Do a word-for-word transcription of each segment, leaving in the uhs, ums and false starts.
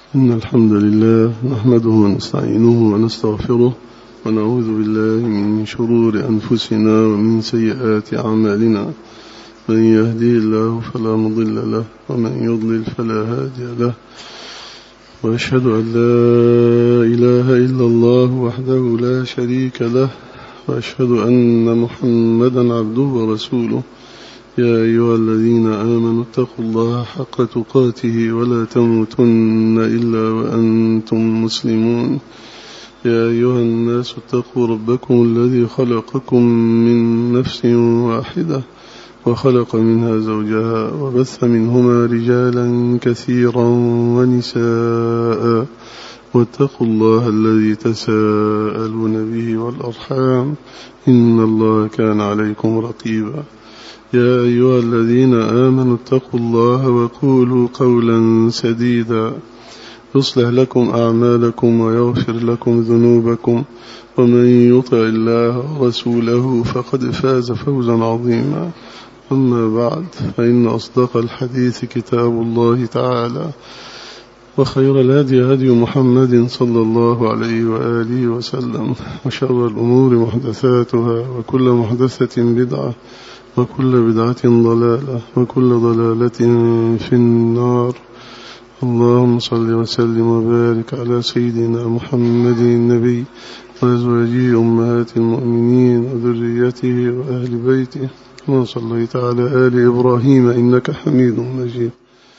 إن الحمد لله نحمده ونستعينه ونستغفره ونعوذ بالله من شرور أنفسنا ومن سيئات أعمالنا. من يهديه الله فلا مضل له ومن يضلل فلا هادي له، وأشهد أن لا إله إلا الله وحده لا شريك له، وأشهد أن محمدا عبده ورسوله. يا أيها الذين آمنوا اتقوا الله حق تقاته ولا تموتن إلا وأنتم مسلمون. يا أيها الناس اتقوا ربكم الذي خلقكم من نفس واحدة وخلق منها زوجها وبث منهما رجالا كثيرا ونساء، واتقوا الله الذي تساءلون به والأرحام إن الله كان عليكم رقيبا. يا أيها الذين آمنوا اتقوا الله وقولوا قولا سديدا يصلح لكم أعمالكم ويغفر لكم ذنوبكم، ومن يطع الله ورسوله فقد فاز فوزا عظيما. أما بعد، فإن أصدق الحديث كتاب الله تعالى، وخير الهدي هدي محمد صلى الله عليه وآله وسلم، وشر الأمور محدثاتها، وكل محدثة بدعة، وكل بدعة ضلالة، وكل ضلالة في النار. اللهم صل وسلم وبارك على سيدنا محمد النبي وأزواجه أمهات المؤمنين وذريته وأهل بيته، كما صليت على آل إبراهيم إنك حميد مجيد.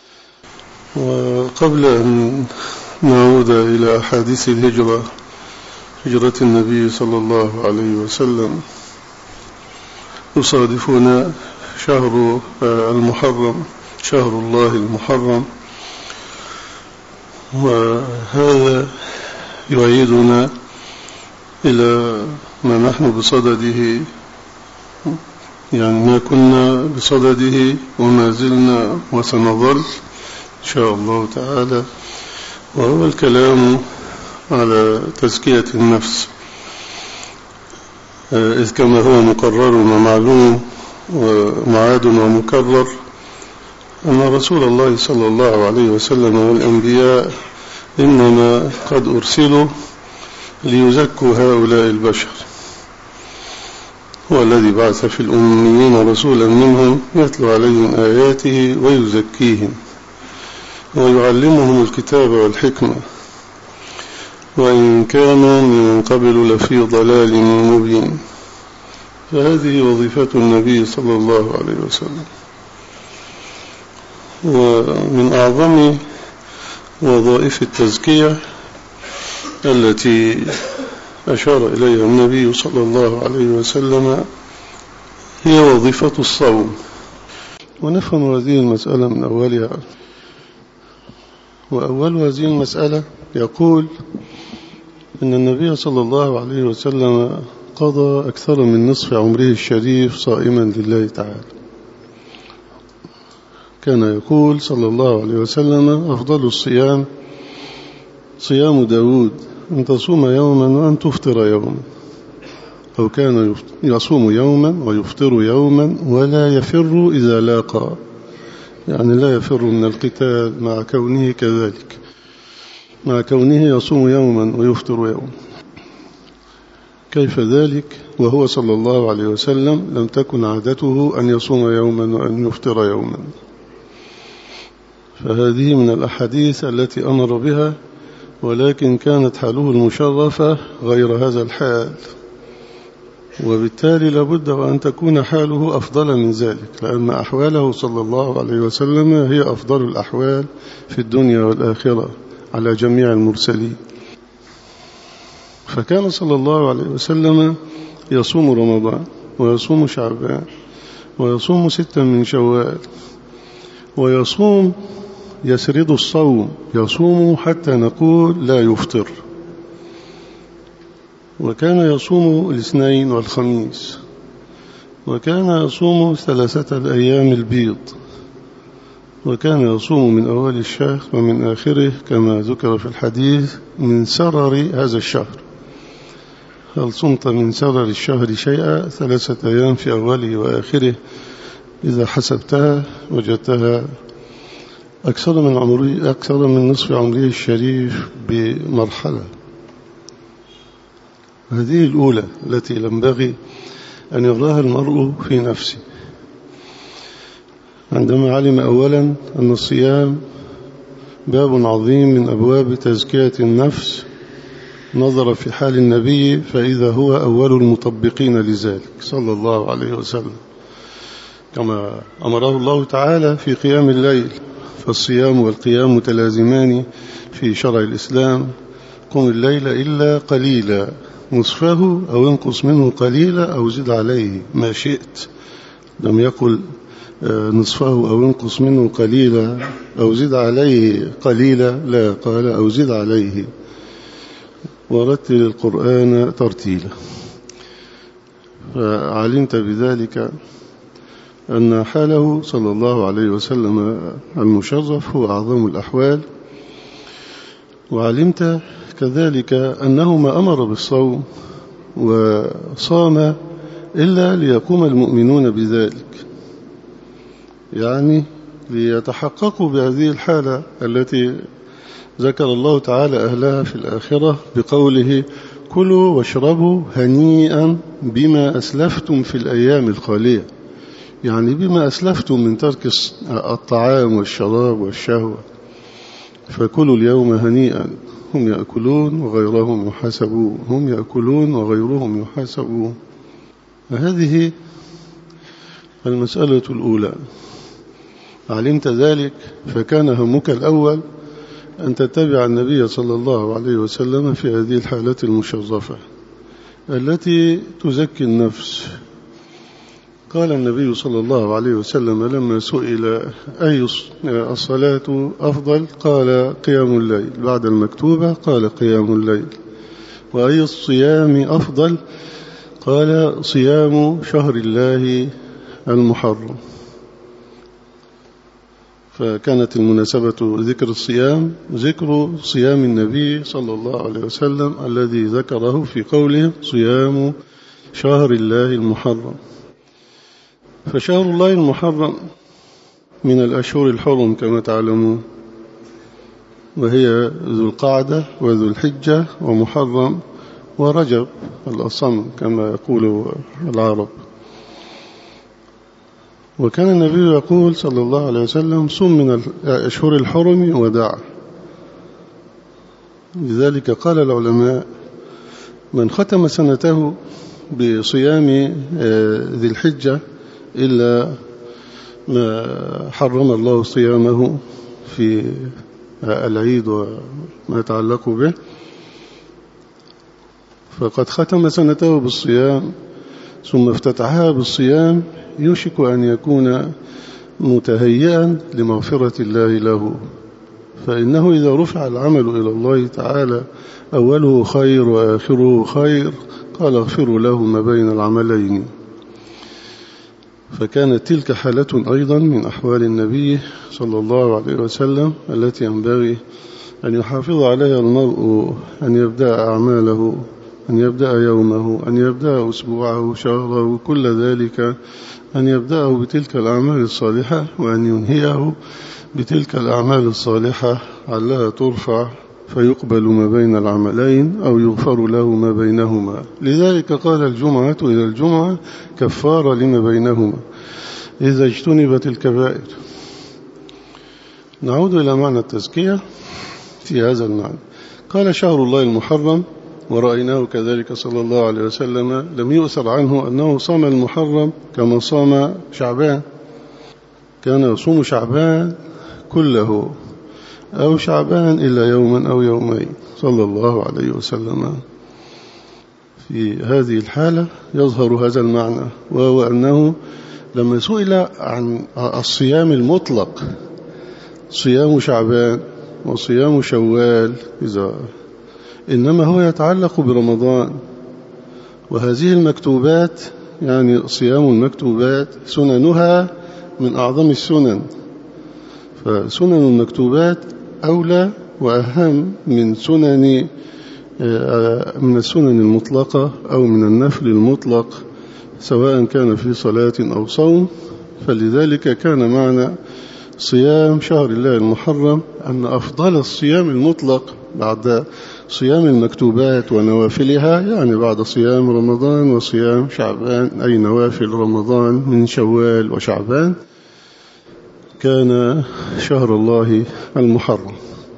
وقبل أن نعود إلى أحاديث الهجرة، هجرة النبي صلى الله عليه وسلم، يصادفنا شهر المحرم، شهر الله المحرم، وهذا يعيدنا إلى ما نحن بصدده، يعني ما كنا بصدده وما زلنا وسنظل إن شاء الله تعالى، وهو الكلام على تزكية النفس. إذ كما هو مقرر ومعلوم ومعاد ومكرر أن رسول الله صلى الله عليه وسلم والأنبياء إنما قد أرسلوا ليزكوا هؤلاء البشر، هو الذي بعث في الأميين رسولا منهم يتلو عليهم آياته ويزكيهم ويعلمهم الكتاب والحكمة، وإن كانوا من قبل لفي ضلال مبين. فهذه وظيفة النبي صلى الله عليه وسلم. ومن أعظم وظائف التزكية التي أشار إليها النبي صلى الله عليه وسلم هي وظيفة الصوم. ونفهم هذه المسألة من أولها. وأول هذه المسألة يقول إن النبي صلى الله عليه وسلم قضى أكثر من نصف عمره الشريف صائما لله تعالى. كان يقول صلى الله عليه وسلم: أفضل الصيام صيام داود، أن تصوم يوما وأن تفطر يوما، أو كان يصوم يوما ويفطر يوما ولا يفر إذا لاقى، يعني لا يفر من القتال مع كونه كذلك، مع كونه يصوم يوما ويفطر يوما. كيف ذلك وهو صلى الله عليه وسلم لم تكن عادته أن يصوم يوما وأن يفطر يوما؟ فهذه من الأحاديث التي أمر بها، ولكن كانت حاله المشرفة غير هذا الحال، وبالتالي لابد وأن تكون حاله أفضل من ذلك، لأن أحواله صلى الله عليه وسلم هي أفضل الأحوال في الدنيا والآخرة على جميع المرسلين. فكان صلى الله عليه وسلم يصوم رمضان ويصوم شعبان ويصوم ستا من شوال، ويصوم يسرد الصوم، يصوم حتى نقول لا يفطر. وكان يصوم الاثنين والخميس، وكان يصوم ثلاثة الأيام البيض، وكان يصوم من أول الشهر ومن آخره كما ذكر في الحديث من سرر هذا الشهر. هل صمت من سرر الشهر شيئا؟ ثلاثة أيام في أوله وآخره إذا حسبتها وجدتها أكثر من عمره أكثر من نصف عمره الشريف بمرحلة. هذه الأولى التي ينبغي أن يراها المرء في نفسه، عندما علم أولا أن الصيام باب عظيم من أبواب تزكية النفس، نظر في حال النبي فإذا هو أول المطبقين لذلك صلى الله عليه وسلم، كما أمره الله تعالى في قيام الليل، فالصيام والقيام متلازمان في شرع الإسلام. قم الليل إلا قليلا، نصفه أو انقص منه قليلا أو زد عليه ما شئت. لم يقل نصفه أو انقص منه قليلا أو زد عليه قليلا، لا، قال أو زد عليه. ورتل القرآن ترتيلا. فعلمت بذلك أن حاله صلى الله عليه وسلم المشرف هو أعظم الأحوال، وعلمت كذلك أنه ما أمر بالصوم وصام إلا ليقوم المؤمنون بذلك، يعني ليتحققوا بهذه الحالة التي ذكر الله تعالى أهلها في الآخرة بقوله كلوا واشربوا هنيئا بما أسلفتم في الأيام الخالية، يعني بما أسلفتم من ترك الطعام والشراب والشهوة، فكلوا اليوم هنيئا. هم يأكلون وغيرهم يحاسبون، هم يأكلون وغيرهم يحاسبون. هذه المسألة الأولى. علمت ذلك فكان همك الأول أن تتبع النبي صلى الله عليه وسلم في هذه الحالة المشرفة التي تزكي النفس. قال النبي صلى الله عليه وسلم لما سئل أي الصلاة أفضل قال قيام الليل، بعد المكتوبة قال قيام الليل. وأي الصيام أفضل قال صيام شهر الله المحرم. فكانت المناسبة ذكر الصيام ذكر صيام النبي صلى الله عليه وسلم الذي ذكره في قوله صيام شهر الله المحرم. فشهر الله المحرم من الأشهر الحرم كما تعلمون، وهي ذو القعدة وذو الحجة ومحرم ورجب الأصم كما يقول العرب. وكان النبي يقول صلى الله عليه وسلم صم من الأشهر الحرم ودع. لذلك قال العلماء من ختم سنته بصيام ذي الحجة إلا ما حرم الله صيامه في العيد وما يتعلق به، فقد ختم سنته بالصيام ثم افتتحها بالصيام، يوشك أن يكون متهيئا لمغفرة الله له. فإنه إذا رفع العمل إلى الله تعالى أوله خير وآخره خير قال اغفروا له ما بين العملين. فكانت تلك حالة أيضا من أحوال النبي صلى الله عليه وسلم التي ينبغي أن يحافظ عليها المرء، أن يبدأ أعماله، أن يبدأ يومه، أن يبدأ أسبوعه، شهره، كل ذلك أن يبدأه بتلك الأعمال الصالحة وأن ينهيه بتلك الأعمال الصالحة علها ترفع فيقبل ما بين العملين أو يغفر له ما بينهما. لذلك قال الجمعة إلى الجمعة كفارة لما بينهما إذا اجتنبت الكبائر. نعود إلى معنى التزكية في هذا المعنى. قال شهر الله المحرم، ورأيناه كذلك صلى الله عليه وسلم لم يؤثر عنه أنه صام المحرم كما صام شعبان، كان يصوم شعبان كله أو شعبان إلا يوما أو يومين صلى الله عليه وسلم. في هذه الحالة يظهر هذا المعنى، وهو أنه لما سئل عن الصيام المطلق صيام شعبان وصيام شوال إذا إنما هو يتعلق برمضان، وهذه المكتوبات يعني صيام المكتوبات سننها من أعظم السنن، فسنن المكتوبات أولى وأهم من سنن من السنن المطلقة أو من النفل المطلق سواء كان في صلاة أو صوم. فلذلك كان معنى صيام شهر الله المحرم أن أفضل الصيام المطلق بعد صيام المكتوبات ونوافلها، يعني بعد صيام رمضان وصيام شعبان، أي نوافل رمضان من شوال وشعبان، كان شهر الله المحرم.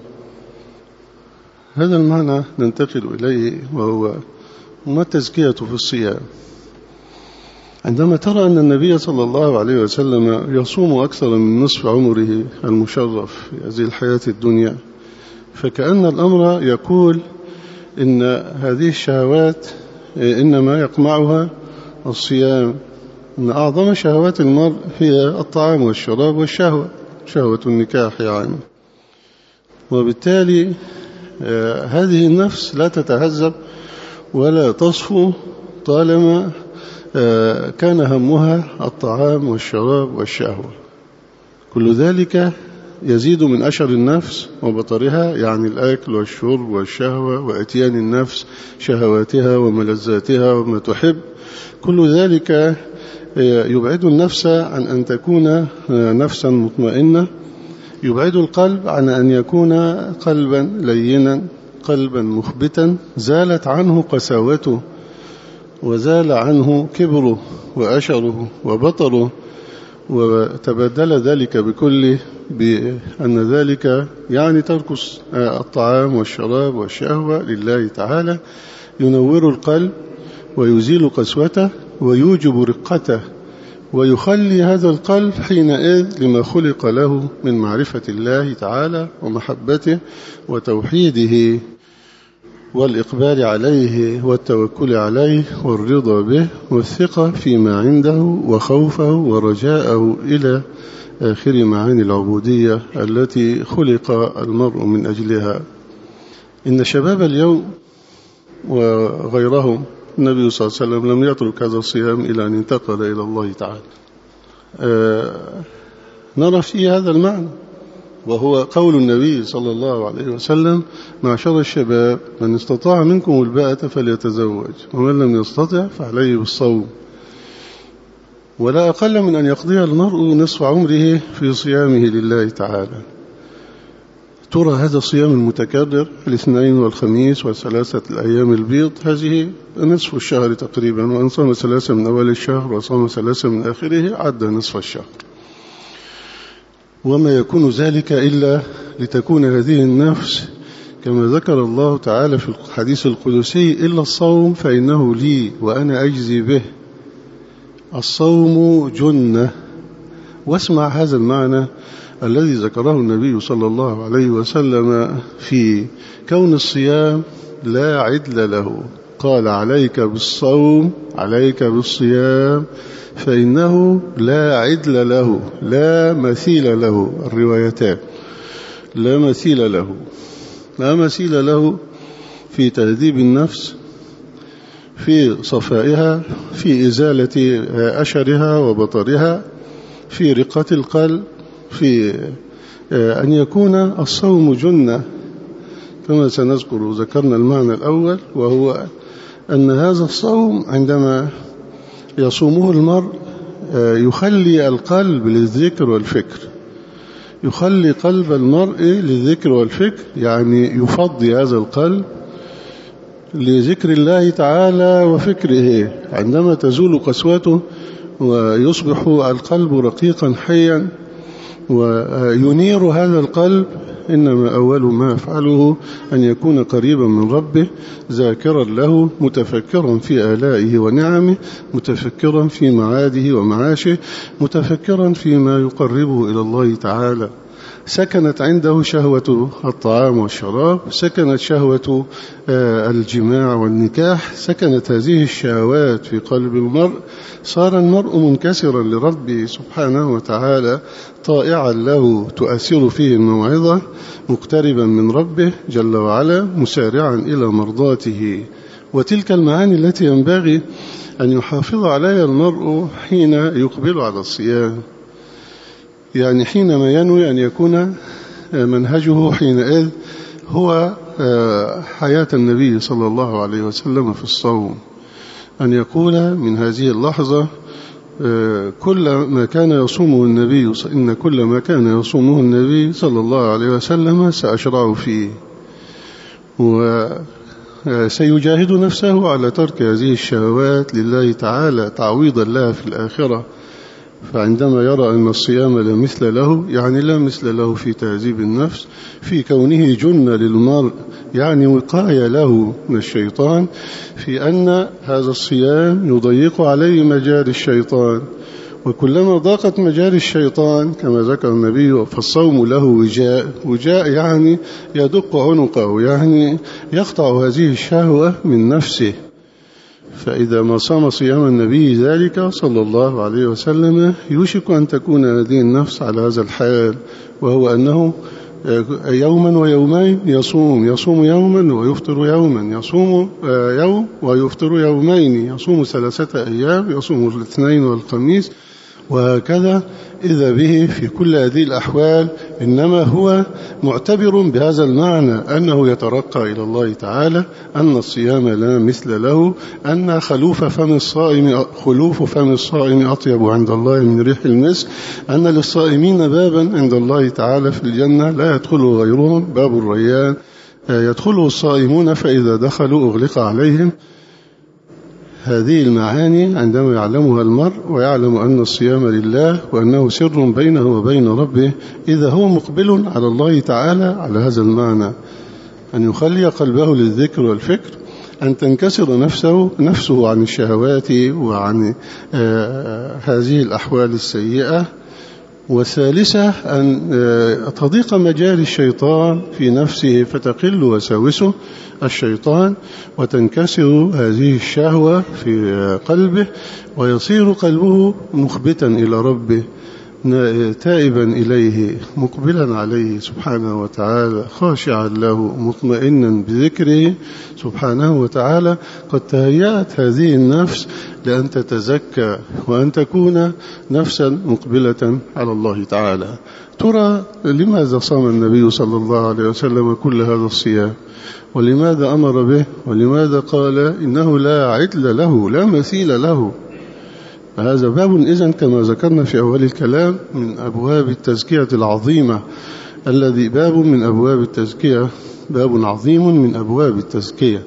هذا المعنى ننتقل إليه، وهو ما التزكية في الصيام. عندما ترى أن النبي صلى الله عليه وسلم يصوم أكثر من نصف عمره المشرف في هذه الحياة الدنيا، فكأن الأمر يقول إن هذه الشهوات إنما يقمعها الصيام، إن أعظم شهوات المرء هي الطعام والشراب والشهوة، شهوة النكاح يعني. وبالتالي هذه النفس لا تتهذب ولا تصفو طالما كان همها الطعام والشراب والشهوة. كل ذلك يزيد من أشر النفس وبطرها، يعني الأكل والشرب والشهوة وإتيان النفس شهواتها وملذاتها وما تحب. كل ذلك يبعد النفس عن أن تكون نفسا مطمئنة، يبعد القلب عن أن يكون قلبا لينا، قلبا مخبتا زالت عنه قساوته وزال عنه كبره وأشره وبطره، وتبدل ذلك بكله بأن ذلك يعني ترك الطعام والشراب والشهوة لله تعالى، ينور القلب ويزيل قسوته ويوجب رقته، ويخلي هذا القلب حينئذ لما خلق له من معرفة الله تعالى ومحبته وتوحيده والإقبال عليه والتوكل عليه والرضا به والثقة فيما عنده وخوفه ورجاءه إلى آخر معاني العبودية التي خلق المرء من أجلها. إن شباب اليوم وغيرهم، النبي صلى الله عليه وسلم لم يترك هذا الصيام إلى أن انتقل إلى الله تعالى. آه نرى في هذا المعنى، وهو قول النبي صلى الله عليه وسلم: معشر الشباب من استطاع منكم الباءة فليتزوج، ومن لم يستطع فعليه بالصوم. ولا أقل من أن يقضي المرء نصف عمره في صيامه لله تعالى. ترى هذا الصيام المتكرر الاثنين والخميس وثلاثة الأيام البيض، هذه نصف الشهر تقريبا، وأن صام ثلاثة من أول الشهر وصام ثلاثة من آخره عد نصف الشهر. وما يكون ذلك إلا لتكون هذه النفس كما ذكر الله تعالى في الحديث القدسي: إلا الصوم فإنه لي وأنا أجزي به. الصوم جنة. واسمع هذا المعنى الذي ذكره النبي صلى الله عليه وسلم في كون الصيام لا عدل له. قال: عليك بالصوم، عليك بالصيام فإنه لا عدل له، لا مثيل له. الروايتان: لا مثيل له، لا مثيل له في تهذيب النفس، في صفائها، في إزالة أشرها وبطرها، في رقة القلب، في أن يكون الصوم جنة كما سنذكر. ذكرنا المعنى الأول، وهو أن هذا الصوم عندما يصومه المرء يخلي القلب للذكر والفكر، يخلي قلب المرء للذكر والفكر، يعني يفضي هذا القلب لذكر الله تعالى وفكره. عندما تزول قسوته ويصبح القلب رقيقا حيا وينير هذا القلب، إنما أول ما يفعله أن يكون قريبا من ربه، ذاكرا له، متفكرا في آلائه ونعمه، متفكرا في معاده ومعاشه، متفكرا فيما يقربه إلى الله تعالى. سكنت عنده شهوة الطعام والشراب، سكنت شهوة الجماع والنكاح، سكنت هذه الشهوات في قلب المرء، صار المرء منكسرا لربه سبحانه وتعالى، طائعا له تؤثر فيه الموعظة، مقتربا من ربه جل وعلا، مسارعا إلى مرضاته. وتلك المعاني التي ينبغي أن يحافظ عليها المرء حين يقبل على الصيام، يعني حينما ينوي أن يكون منهجه حينئذ هو حياة النبي صلى الله عليه وسلم في الصوم، أن يقول من هذه اللحظة كل ما كان يصومه النبي إن كل ما كان يصومه النبي صلى الله عليه وسلم سأشرع فيه، وسيجاهد نفسه على ترك هذه الشهوات لله تعالى تعويضا لها في الآخرة. فعندما يرى أن الصيام لا مثل له، يعني لا مثل له في تهذيب النفس، في كونه جنة للمرء، يعني وقاية له من الشيطان، في أن هذا الصيام يضيق عليه مجال الشيطان، وكلما ضاقت مجال الشيطان كما ذكر النبي فالصوم له وجاء. وجاء يعني يدق عنقه، يعني يقطع هذه الشهوة من نفسه. فإذا ما صام صيام النبي ذلك صلى الله عليه وسلم يوشك أن تكون هذه النفس على هذا الحال، وهو أنه يوما ويومين يصوم يصوم يوما ويفطر يوما، يصوم يوم ويفطر يومين، يصوم ثلاثة أيام، يصوم الاثنين والخميس، وهكذا. إذا به في كل هذه الأحوال إنما هو معتبر بهذا المعنى أنه يترقى إلى الله تعالى، أن الصيام لا مثل له، أن خلوف فم الصائم خلوف فم الصائم أطيب عند الله من ريح المسك، أن للصائمين بابا عند الله تعالى في الجنة لا يدخله غيرهم، باب الريان يدخله الصائمون فإذا دخلوا أغلق عليهم. هذه المعاني عندما يعلمها المرء ويعلم أن الصيام لله وأنه سر بينه وبين ربه، إذا هو مقبل على الله تعالى على هذا المعنى، أن يخلي قلبه للذكر والفكر، أن تنكسر نفسه نفسه عن الشهوات وعن آه هذه الأحوال السيئة. والثالثة أن تضيق مجال الشيطان في نفسه فتقل وساوسه الشيطان، وتنكسر هذه الشهوة في قلبه، ويصير قلبه مخبتا إلى ربه، تائبا إليه، مقبلا عليه سبحانه وتعالى، خاشعا له، مطمئنا بذكره سبحانه وتعالى. قد تهيأت هذه النفس لأن تتزكى وأن تكون نفسا مقبلة على الله تعالى. ترى لماذا صام النبي صلى الله عليه وسلم كل هذا الصيام؟ ولماذا أمر به؟ ولماذا قال إنه لا عدل له، لا مثيل له؟ هذا باب إذن كما ذكرنا في أول الكلام من أبواب التزكية العظيمة، الذي باب من أبواب التزكية، باب عظيم من أبواب التزكية.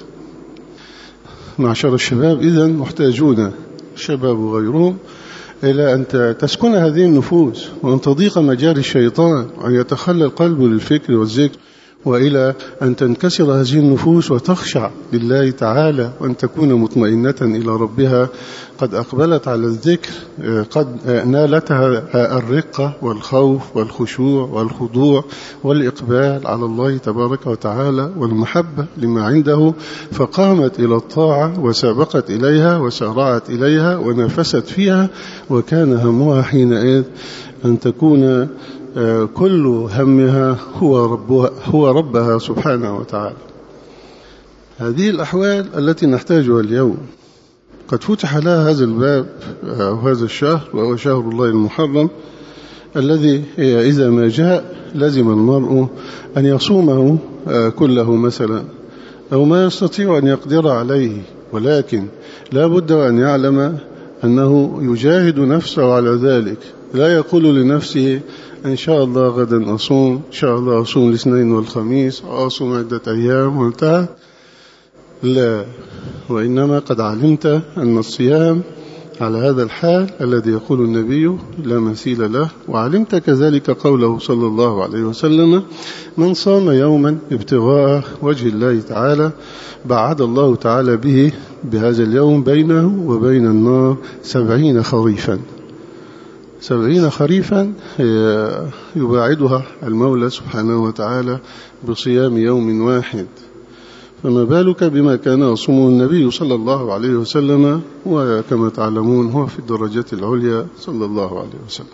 معشر الشباب إذن محتاجون، الشباب وغيرهم، إلى أن تسكن هذه النفوس، وأن تضيق مجال الشيطان، وأن يتخلى القلب للفكر والذكر، وإلى أن تنكسر هذه النفوس وتخشع لله تعالى، وأن تكون مطمئنة إلى ربها، قد أقبلت على الذكر، قد نالتها الرقة والخوف والخشوع والخضوع والإقبال على الله تبارك وتعالى والمحبة لما عنده، فقامت إلى الطاعة وسابقت إليها وسارعت إليها ونافست فيها، وكان همها حينئذ أن تكون كل همها هو ربها, هو ربها سبحانه وتعالى. هذه الأحوال التي نحتاجها اليوم قد فتح لها هذا الباب أو هذا الشهر، وهو شهر الله المحرم، الذي إذا ما جاء لازم المرء أن يصومه كله مثلا، أو ما يستطيع أن يقدر عليه، ولكن لا بد أن يعلم أنه يجاهد نفسه على ذلك. لا يقول لنفسه إن شاء الله غدا أصوم، إن شاء الله أصوم الاثنين والخميس، أصوم عدة أيام وانتهى، لا، وإنما قد علمت أن الصيام على هذا الحال الذي يقول النبي لا مثيل له، وعلمت كذلك قوله صلى الله عليه وسلم من صام يوما ابتغاء وجه الله تعالى بعد الله تعالى به بهذا اليوم بينه وبين النار سبعين خريفا. سبعين خريفا يباعدها المولى سبحانه وتعالى بصيام يوم واحد، فما بالك بما كان يصومه النبي صلى الله عليه وسلم، وكما تعلمون هو في الدرجات العليا صلى الله عليه وسلم.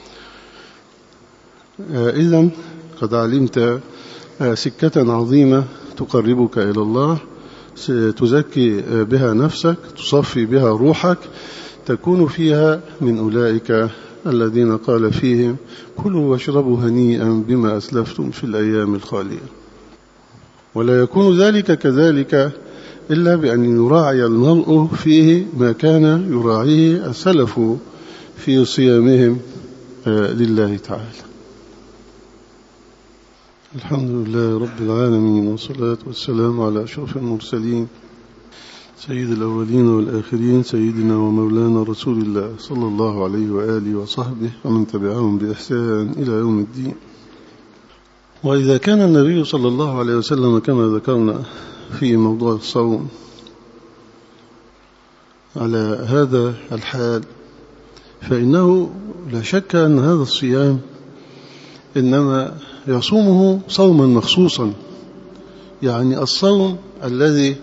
إذن قد علمت سكة عظيمة تقربك إلى الله، تزكي بها نفسك، تصفي بها روحك، تكون فيها من أولئك الذين قال فيهم كلوا واشربوا هنيئا بما أسلفتم في الأيام الخالية. ولا يكون ذلك كذلك إلا بأن يراعي المرء فيه ما كان يراعيه السلف في صيامهم لله تعالى. الحمد لله رب العالمين، والصلاة والسلام على أشرف المرسلين سيد الأولين والآخرين، سيدنا ومولانا رسول الله صلى الله عليه وآله وصحبه ومن تبعهم بإحسان إلى يوم الدين. وإذا كان النبي صلى الله عليه وسلم كما ذكرنا في موضوع الصوم على هذا الحال، فإنه لا شك أن هذا الصيام إنما يصومه صوما مخصوصا، يعني الصوم الذي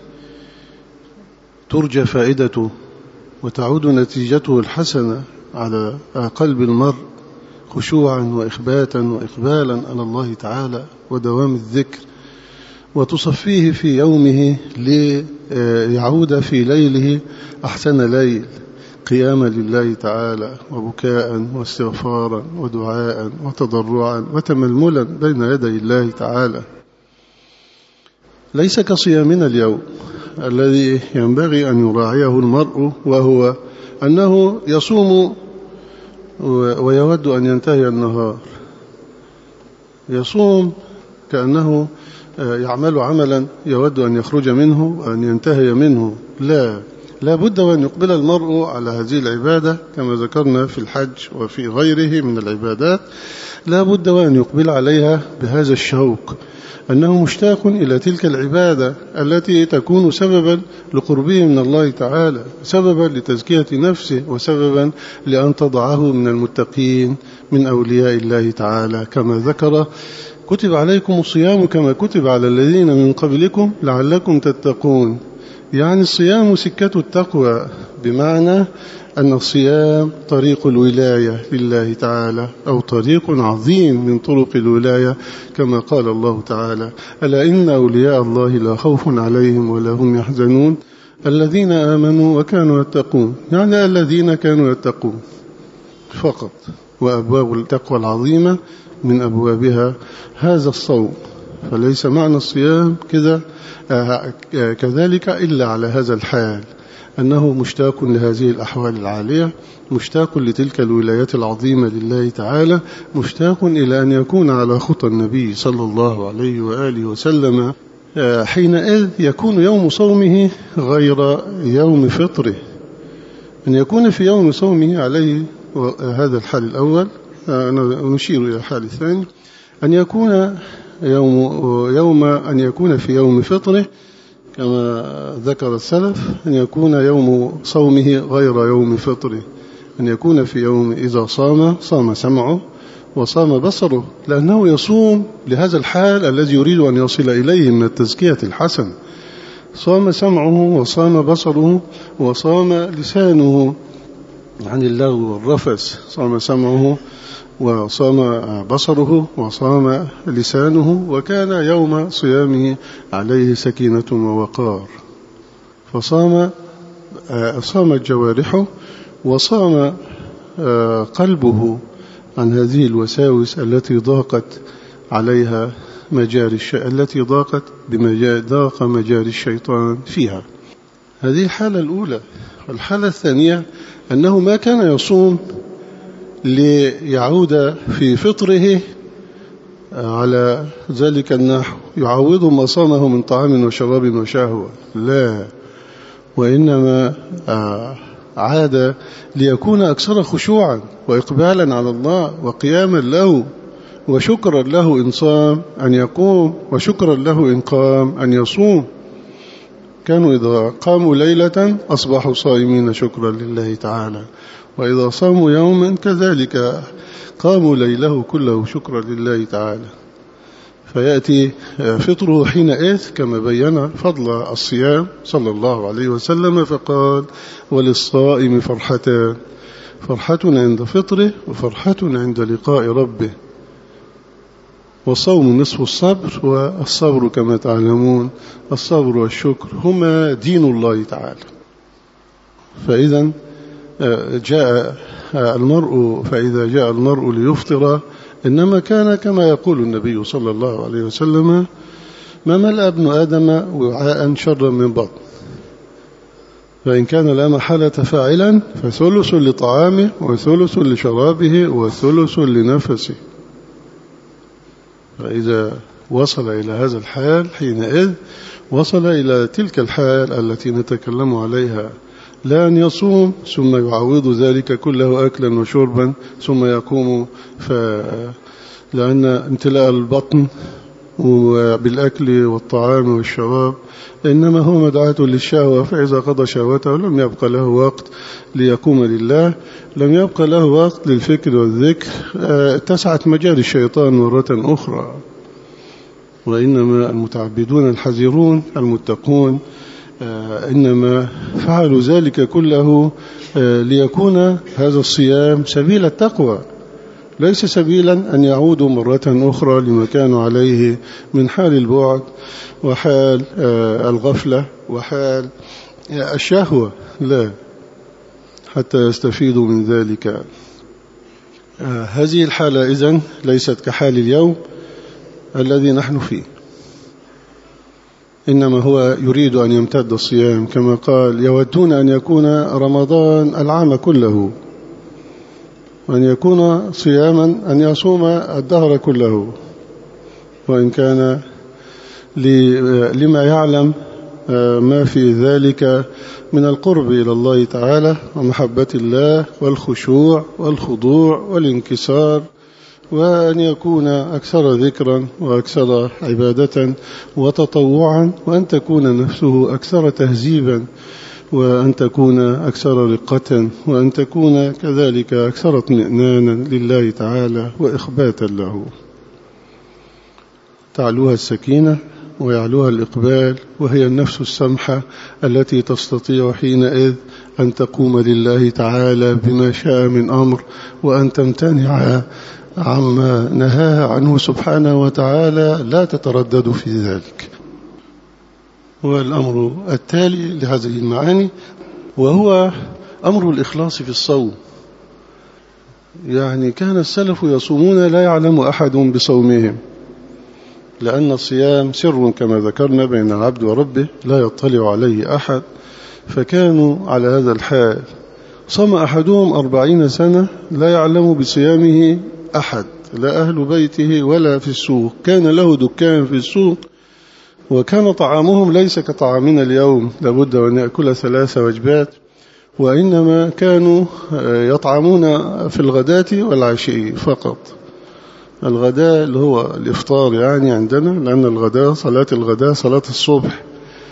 ترجى فائدته وتعود نتيجته الحسنة على قلب المرء خشوعا وإخباتا وإقبالا على الله تعالى ودوام الذكر، وتصفيه في يومه ليعود في ليله أحسن ليل قياما لله تعالى وبكاء واستغفارا ودعاء وتضرعا وتململا بين يدي الله تعالى. ليس كصيامنا اليوم الذي ينبغي أن يراعيه المرء، وهو أنه يصوم ويود أن ينتهي النهار، يصوم كأنه يعمل عملا يود أن يخرج منه وأن ينتهي منه. لا لا بد وأن يقبل المرء على هذه العبادة كما ذكرنا في الحج وفي غيره من العبادات، لا بد وأن يقبل عليها بهذا الشوق، أنه مشتاق إلى تلك العبادة التي تكون سببا لقربه من الله تعالى، سببا لتزكية نفسه، وسببا لأن تضعه من المتقين من أولياء الله تعالى، كما ذكر كتب عليكم الصيام كما كتب على الذين من قبلكم لعلكم تتقون. يعني الصيام سكة التقوى، بمعنى أن الصيام طريق الولاية لله تعالى، أو طريق عظيم من طرق الولاية، كما قال الله تعالى: ألا إن أولياء الله لا خوف عليهم ولا هم يحزنون الذين آمنوا وكانوا يتقون. يعني الذين كانوا يتقون فقط، وأبواب التقوى العظيمة من أبوابها هذا الصوم. فليس معنى الصيام كذا كذلك إلا على هذا الحال، أنه مشتاق لهذه الأحوال العالية، مشتاق لتلك الولايات العظيمة لله تعالى، مشتاق إلى أن يكون على خطى النبي صلى الله عليه وآله وسلم. حينئذ يكون يوم صومه غير يوم فطره، أن يكون في يوم صومه عليه هذا الحال الأول. أنا نشير إلى الحال الثاني، أن يكون يوم, يوم أن يكون في يوم فطره كما ذكر السلف، أن يكون يوم صومه غير يوم فطره، أن يكون في يوم إذا صام صام سمعه وصام بصره، لأنه يصوم لهذا الحال الذي يريد أن يصل إليه من التزكية الحسن. صام سمعه وصام بصره وصام لسانه عن اللغو والرفث، صام سمعه وصام بصره وصام لسانه، وكان يوم صيامه عليه سكينة ووقار، فصام صامت جوارحه وصام قلبه عن هذه الوساوس التي ضاقت عليها مجاري الش... التي ضاقت بمجا... ضاق مجاري الشيطان فيها. هذه الحالة الأولى. والحالة الثانية أنه ما كان يصوم ليعود في فطره على ذلك النحو يعوض ما صامه من طعام وشراب وشهوة، لا، وإنما عاد ليكون أكثر خشوعا وإقبالا على الله وقياما له، وشكرا له إن صام أن يقوم، وشكرا له إن قام أن يصوم. كانوا إذا قاموا ليلة أصبحوا صائمين شكرا لله تعالى، وإذا صاموا يوما كذلك قاموا ليله كله شكرا لله تعالى. فيأتي فطره حينئذ كما بين فضل الصيام صلى الله عليه وسلم، فقال: وللصائم فرحتان، فرحة عند فطره وفرحة عند لقاء ربه. والصوم نصف الصبر، والصبر كما تعلمون الصبر والشكر هما دين الله تعالى. فإذا جاء المرء فإذا جاء المرء ليفطر إنما كان كما يقول النبي صلى الله عليه وسلم: ما ملأ ابن آدم وعاء شرا من بطن. فإن كان لا محالة فاعلا فثلث لطعامه وثلث لشرابه وثلث لنفسه. فإذا وصل إلى هذا الحال حينئذ وصل إلى تلك الحال التي نتكلم عليها، لا أن يصوم ثم يعوض ذلك كله أكلا وشربا ثم يقوم، ف... لأن امتلاء البطن بالأكل والطعام والشراب إنما هو مدعاة للشهوة، فإذا قضى شهوته لم يبقى له وقت ليقوم لله، لم يبقى له وقت للفكر والذكر، اتسعت مجال الشيطان مرة أخرى. وإنما المتعبدون الحذرون المتقون إنما فعلوا ذلك كله ليكون هذا الصيام سبيل التقوى، ليس سبيلا أن يعودوا مرة أخرى لما كانوا عليه من حال البعد وحال الغفلة وحال الشهوة، لا، حتى يستفيدوا من ذلك. هذه الحالة إذن ليست كحال اليوم الذي نحن فيه، إنما هو يريد أن يمتد الصيام كما قال يودون أن يكون رمضان العام كله، وأن يكون صياما أن يصوم الدهر كله، وإن كان لما يعلم ما في ذلك من القرب إلى الله تعالى ومحبة الله والخشوع والخضوع والانكسار، وأن يكون أكثر ذكرا وأكثر عبادة وتطوعا، وأن تكون نفسه أكثر تهذيبا، وأن تكون أكثر رقة، وأن تكون كذلك أكثر اطمئنانا لله تعالى وإخباتا له. تعلوها السكينة ويعلوها الإقبال، وهي النفس السمحة التي تستطيع حينئذ أن تقوم لله تعالى بما شاء من أمر، وأن تمتنع عما نهاها عنه سبحانه وتعالى، لا تتردد في ذلك. والأمر التالي لهذه المعاني وهو أمر الإخلاص في الصوم. يعني كان السلف يصومون لا يعلم أحد بصومهم، لأن الصيام سر كما ذكرنا بين العبد وربه لا يطلع عليه أحد، فكانوا على هذا الحال. صام أحدهم أربعين سنة لا يعلم بصيامه أحد، لا أهل بيته ولا في السوق، كان له دكان في السوق، وكان طعامهم ليس كطعامنا اليوم لابد أن يأكل ثلاث وجبات، وإنما كانوا يطعمون في الغداة والعشي فقط. الغداء اللي هو الإفطار يعني عندنا، لأن الغداء صلاة الغداء صلاة الصبح،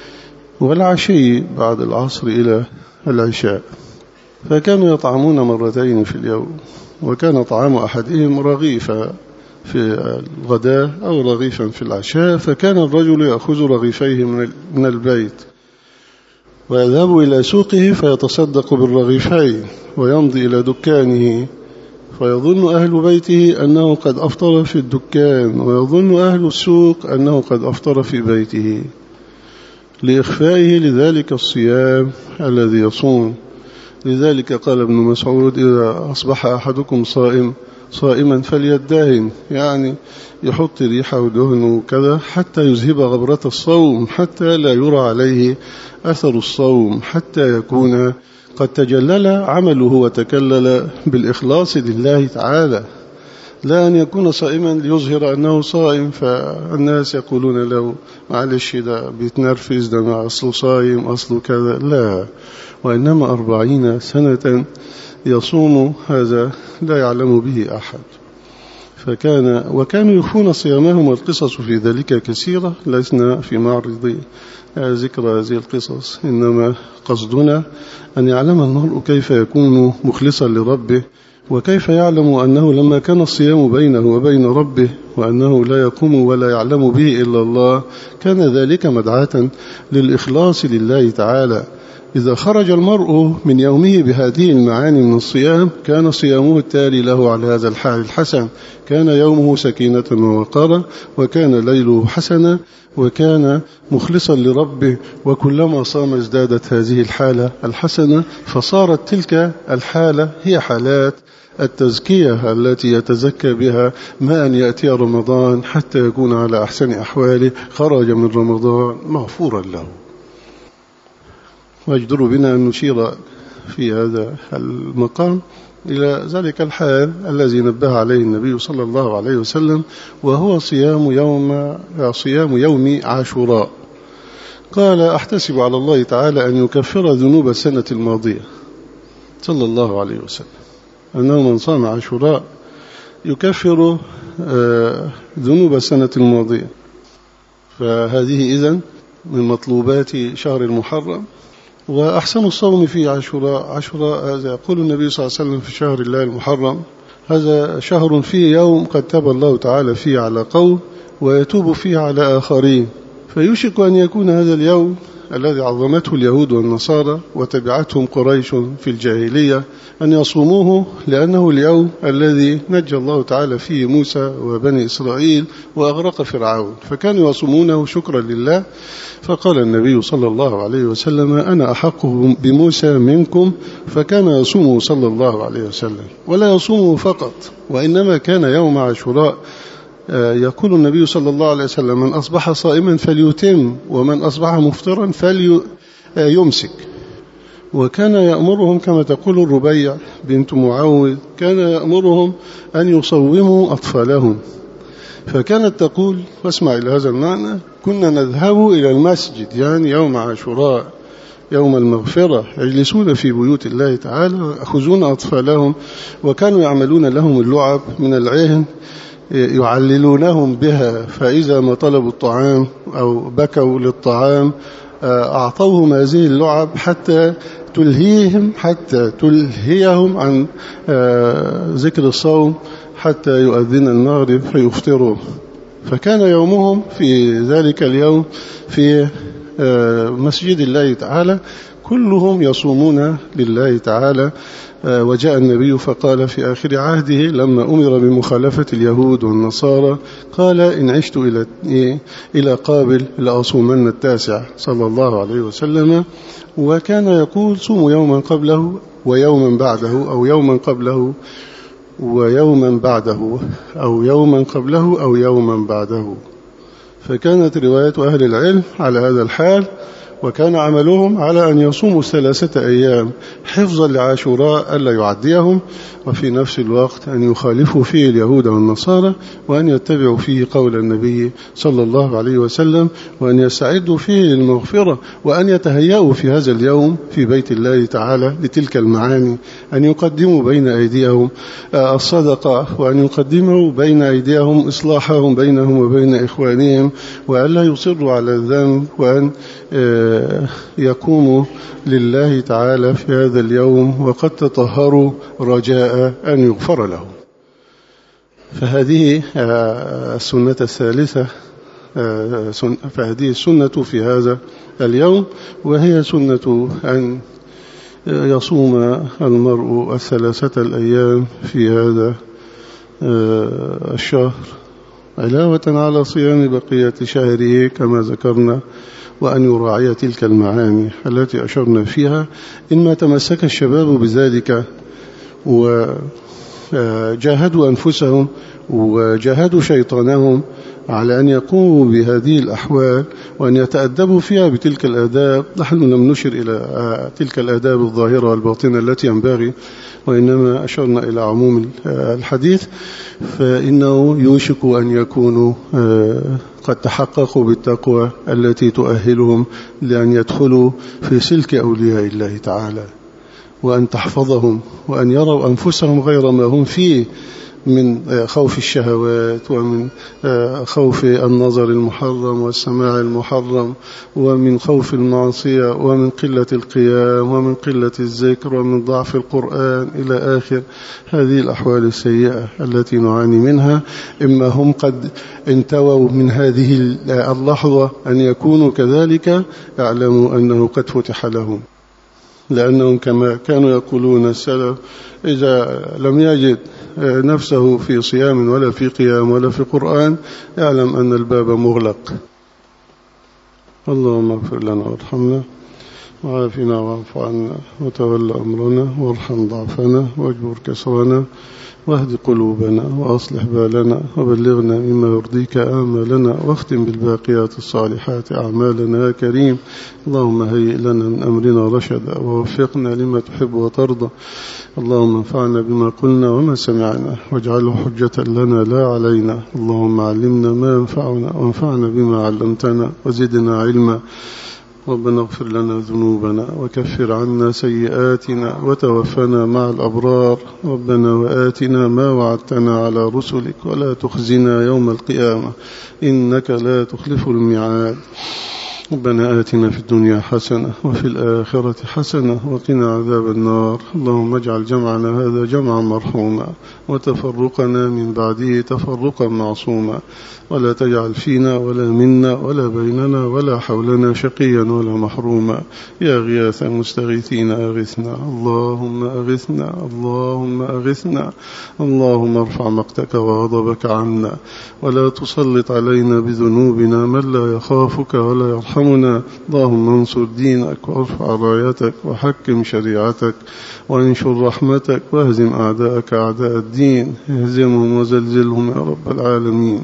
والعشي بعد العصر إلى العشاء، فكانوا يطعمون مرتين في اليوم، وكان طعام أحدهم رغيفا في الغداء أو رغيفا في العشاء، فكان الرجل يأخذ رغيفيه من البيت ويذهب إلى سوقه فيتصدق بالرغيفين ويمضي إلى دكانه، فيظن أهل بيته أنه قد أفطر في الدكان، ويظن أهل السوق أنه قد أفطر في بيته، لإخفائه لذلك الصيام الذي يصوم. لذلك قال ابن مسعود إذا أصبح أحدكم صائم صائما فليدهن، يعني يحط ريحه ودهن وكذا حتى يذهب غبرة الصوم، حتى لا يرى عليه أثر الصوم، حتى يكون قد تجلل عمله وتكلل بالإخلاص لله تعالى، لا أن يكون صائما ليظهر أنه صائم فالناس يقولون له معلش ده بيتنرفز، ده ما أصله صائم أصله كذا، لا، وإنما أربعين سنة يصوم هذا لا يعلم به أحد. فكان وكانوا يخفون صيامهم، والقصص في ذلك كثيرة، لسنا في معرض ذكر هذه القصص، إنما قصدنا أن يعلم المرء كيف يكون مخلصا لربه، وكيف يعلم أنه لما كان الصيام بينه وبين ربه وأنه لا يقوم ولا يعلم به إلا الله، كان ذلك مدعاة للإخلاص لله تعالى. إذا خرج المرء من يومه بهذه المعاني من الصيام كان صيامه التالي له على هذا الحال الحسن، كان يومه سكينة ووقارا، وكان ليله حسنا، وكان مخلصا لربه، وكلما صام ازدادت هذه الحالة الحسنة، فصارت تلك الحالة هي حالات التزكية التي يتزكى بها ما أن يأتي رمضان حتى يكون على أحسن أحواله، خرج من رمضان مغفورا له. ويجدر بنا أن نشير في هذا المقام إلى ذلك الحال الذي نبه عليه النبي صلى الله عليه وسلم، وهو صيام يوم صيام يوم عاشوراء. قال: أحتسب على الله تعالى أن يكفر ذنوب السنة الماضية صلى الله عليه وسلم، أنه من صام عاشوراء يكفر ذنوب السنة الماضية. فهذه إذن من مطلوبات شهر المحرم. وأحسن الصوم في عاشوراء، عاشوراء هذا يقول النبي صلى الله عليه وسلم في شهر الله المحرم: هذا شهر فيه يوم قد تاب الله تعالى فيه على قوم ويتوب فيه على آخرين. فيوشك أن يكون هذا اليوم الذي عظمته اليهود والنصارى وتبعتهم قريش في الجاهلية أن يصوموه، لأنه اليوم الذي نجى الله تعالى فيه موسى وبني إسرائيل وأغرق فرعون، فكانوا يصومونه شكرا لله. فقال النبي صلى الله عليه وسلم: أنا أحق بموسى منكم، فكان يصومه صلى الله عليه وسلم، ولا يصومه فقط، وإنما كان يوم عاشوراء يقول النبي صلى الله عليه وسلم: من أصبح صائما فليتم، ومن أصبح مفطرا فليمسك. وكان يأمرهم كما تقول الربيع بنت معوذ، كان يأمرهم أن يصوموا أطفالهم. فكانت تقول، واسمع إلى هذا المعنى: كنا نذهب إلى المسجد، يعني يوم عاشوراء يوم المغفرة، يجلسون في بيوت الله تعالى ويأخذون أطفالهم، وكانوا يعملون لهم اللعب من العهن يعللونهم بها، فإذا ما طلبوا الطعام أو بكوا للطعام أعطوهم هذه اللعب حتى تلهيهم حتى تلهيهم عن ذكر الصوم حتى يؤذن المغرب فيفطروا. فكان يومهم في ذلك اليوم في مسجد الله تعالى كلهم يصومون لله تعالى. وجاء النبي فقال في آخر عهده لما أمر بمخالفة اليهود والنصارى، قال: إن عشت إلى إلى قابل لأصومن التاسع صلى الله عليه وسلم. وكان يقول: صوموا يوما قبله ويوما بعده، أو يوما قبله ويوما بعده، أو يوما قبله أو يوما بعده. فكانت رواية أهل العلم على هذا الحال، وكان عملهم على أن يصوموا ثلاثة أيام حفظا لعاشوراء ألا يعديهم، وفي نفس الوقت أن يخالفوا فيه اليهود والنصارى، وأن يتبعوا فيه قول النبي صلى الله عليه وسلم، وأن يستعدوا فيه للمغفرة، وأن يتهيأوا في هذا اليوم في بيت الله تعالى لتلك المعاني، أن يقدموا بين أيديهم الصدقة، وأن يقدموا بين أيديهم إصلاحهم بينهم وبين إخوانهم، وأن لا يصروا على الذنب، وأن يقوموا لله تعالى في هذا اليوم وقد تطهروا رجاء أن يغفر لهم. فهذه السنة الثالثة، فهذه السنة في هذا اليوم، وهي سنة أن يصوم المرء الثلاثة الأيام في هذا الشهر علاوة على صيام بقية شهره كما ذكرنا، وأن يراعي تلك المعاني التي أشرنا فيها. إنما تمسك الشباب بذلك وجاهدوا أنفسهم وجاهدوا شيطانهم على أن يقوموا بهذه الأحوال وأن يتأدبوا فيها بتلك الآداب. نحن لم نشر إلى تلك الآداب الظاهرة والباطنة التي ينبغي، وإنما أشرنا إلى عموم الحديث. فإنه يوشك أن يكونوا قد تحققوا بالتقوى التي تؤهلهم لأن يدخلوا في سلك أولياء الله تعالى، وأن تحفظهم، وأن يروا أنفسهم غير ما هم فيه من خوف الشهوات، ومن خوف النظر المحرم والسماع المحرم، ومن خوف المعصية، ومن قلة القيام، ومن قلة الذكر، ومن ضعف القرآن إلى آخر هذه الأحوال السيئة التي نعاني منها. إما هم قد انتووا من هذه اللحظة أن يكونوا كذلك، يعلموا أنه قد فتح لهم، لأنهم كما كانوا يقولون السلف: إذا لم يجد نفسه في صيام ولا في قيام ولا في قرآن يعلم أن الباب مغلق. اللهم اغفر لنا وارحمنا. وعافنا واعف عنا وتول أمرنا وارحم ضعفنا واجبر كسرنا واهد قلوبنا وأصلح بالنا وبلغنا مما يرضيك آمالنا واختم بالباقيات الصالحات أعمالنا يا كريم. اللهم هيئ لنا من أمرنا رشدا ووفقنا لما تحب وترضى. اللهم انفعنا بما قلنا وما سمعنا واجعله حجة لنا لا علينا. اللهم علمنا ما ينفعنا وانفعنا بما علمتنا وزدنا علما. ربنا اغفر لنا ذنوبنا وكفر عنا سيئاتنا وتوفنا مع الأبرار. ربنا وآتنا ما وعدتنا على رسلك ولا تخزنا يوم القيامة إنك لا تخلف الميعاد. ربنا آتنا في الدنيا حسنة وفي الآخرة حسنة وقنا عذاب النار. اللهم اجعل جمعنا هذا جمعا مرحوما وتفرقنا من بعده تفرقا معصوما ولا تجعل فينا ولا منا ولا بيننا ولا حولنا شقيا ولا محروما. يا غياث المستغيثين أغثنا. اللهم أغثنا. اللهم أغثنا. اللهم ارفع مقتك وغضبك عنا ولا تسلط علينا بذنوبنا من لا يخافك ولا يرحمنا. اللهم انصر دينك وارفع رايتك وحكم شريعتك وانشر رحمتك واهزم أعداءك أعداء الدين. اهزمهم وزلزلهم يا رب العالمين.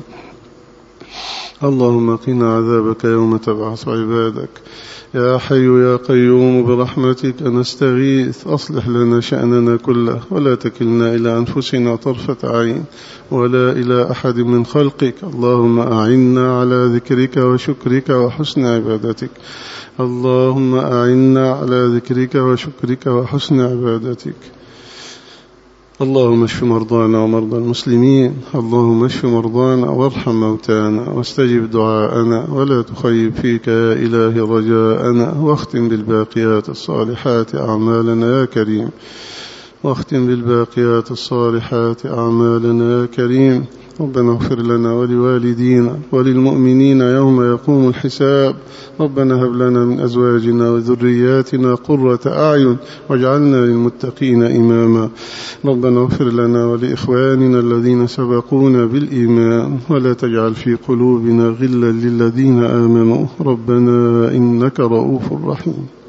اللهم قنا عذابك يوم تبعث عبادك. يا حي يا قيوم برحمتك نستغيث. أصلح لنا شأننا كله ولا تكلنا إلى أنفسنا طرفة عين ولا إلى أحد من خلقك. اللهم أعنا على ذكرك وشكرك وحسن عبادتك. اللهم أعنا على ذكرك وشكرك وحسن عبادتك. اللهم اشف مرضانا ومرضى المسلمين. اللهم اشف مرضانا وارحم موتانا واستجب دعاءنا ولا تخيب فيك يا إلهي رجاءنا. واختم بالباقيات الصالحات أعمالنا يا كريم. واختم بالباقيات الصالحات أعمالنا يا كريم. ربنا اغفر لنا ولوالدينا وللمؤمنين يوم يقوم الحساب. ربنا هب لنا من أزواجنا وذرياتنا قرة أعين واجعلنا للمتقين إماما. ربنا اغفر لنا ولإخواننا الذين سبقونا بالإيمان ولا تجعل في قلوبنا غلا للذين آمنوا. ربنا إنك رؤوف رحيم.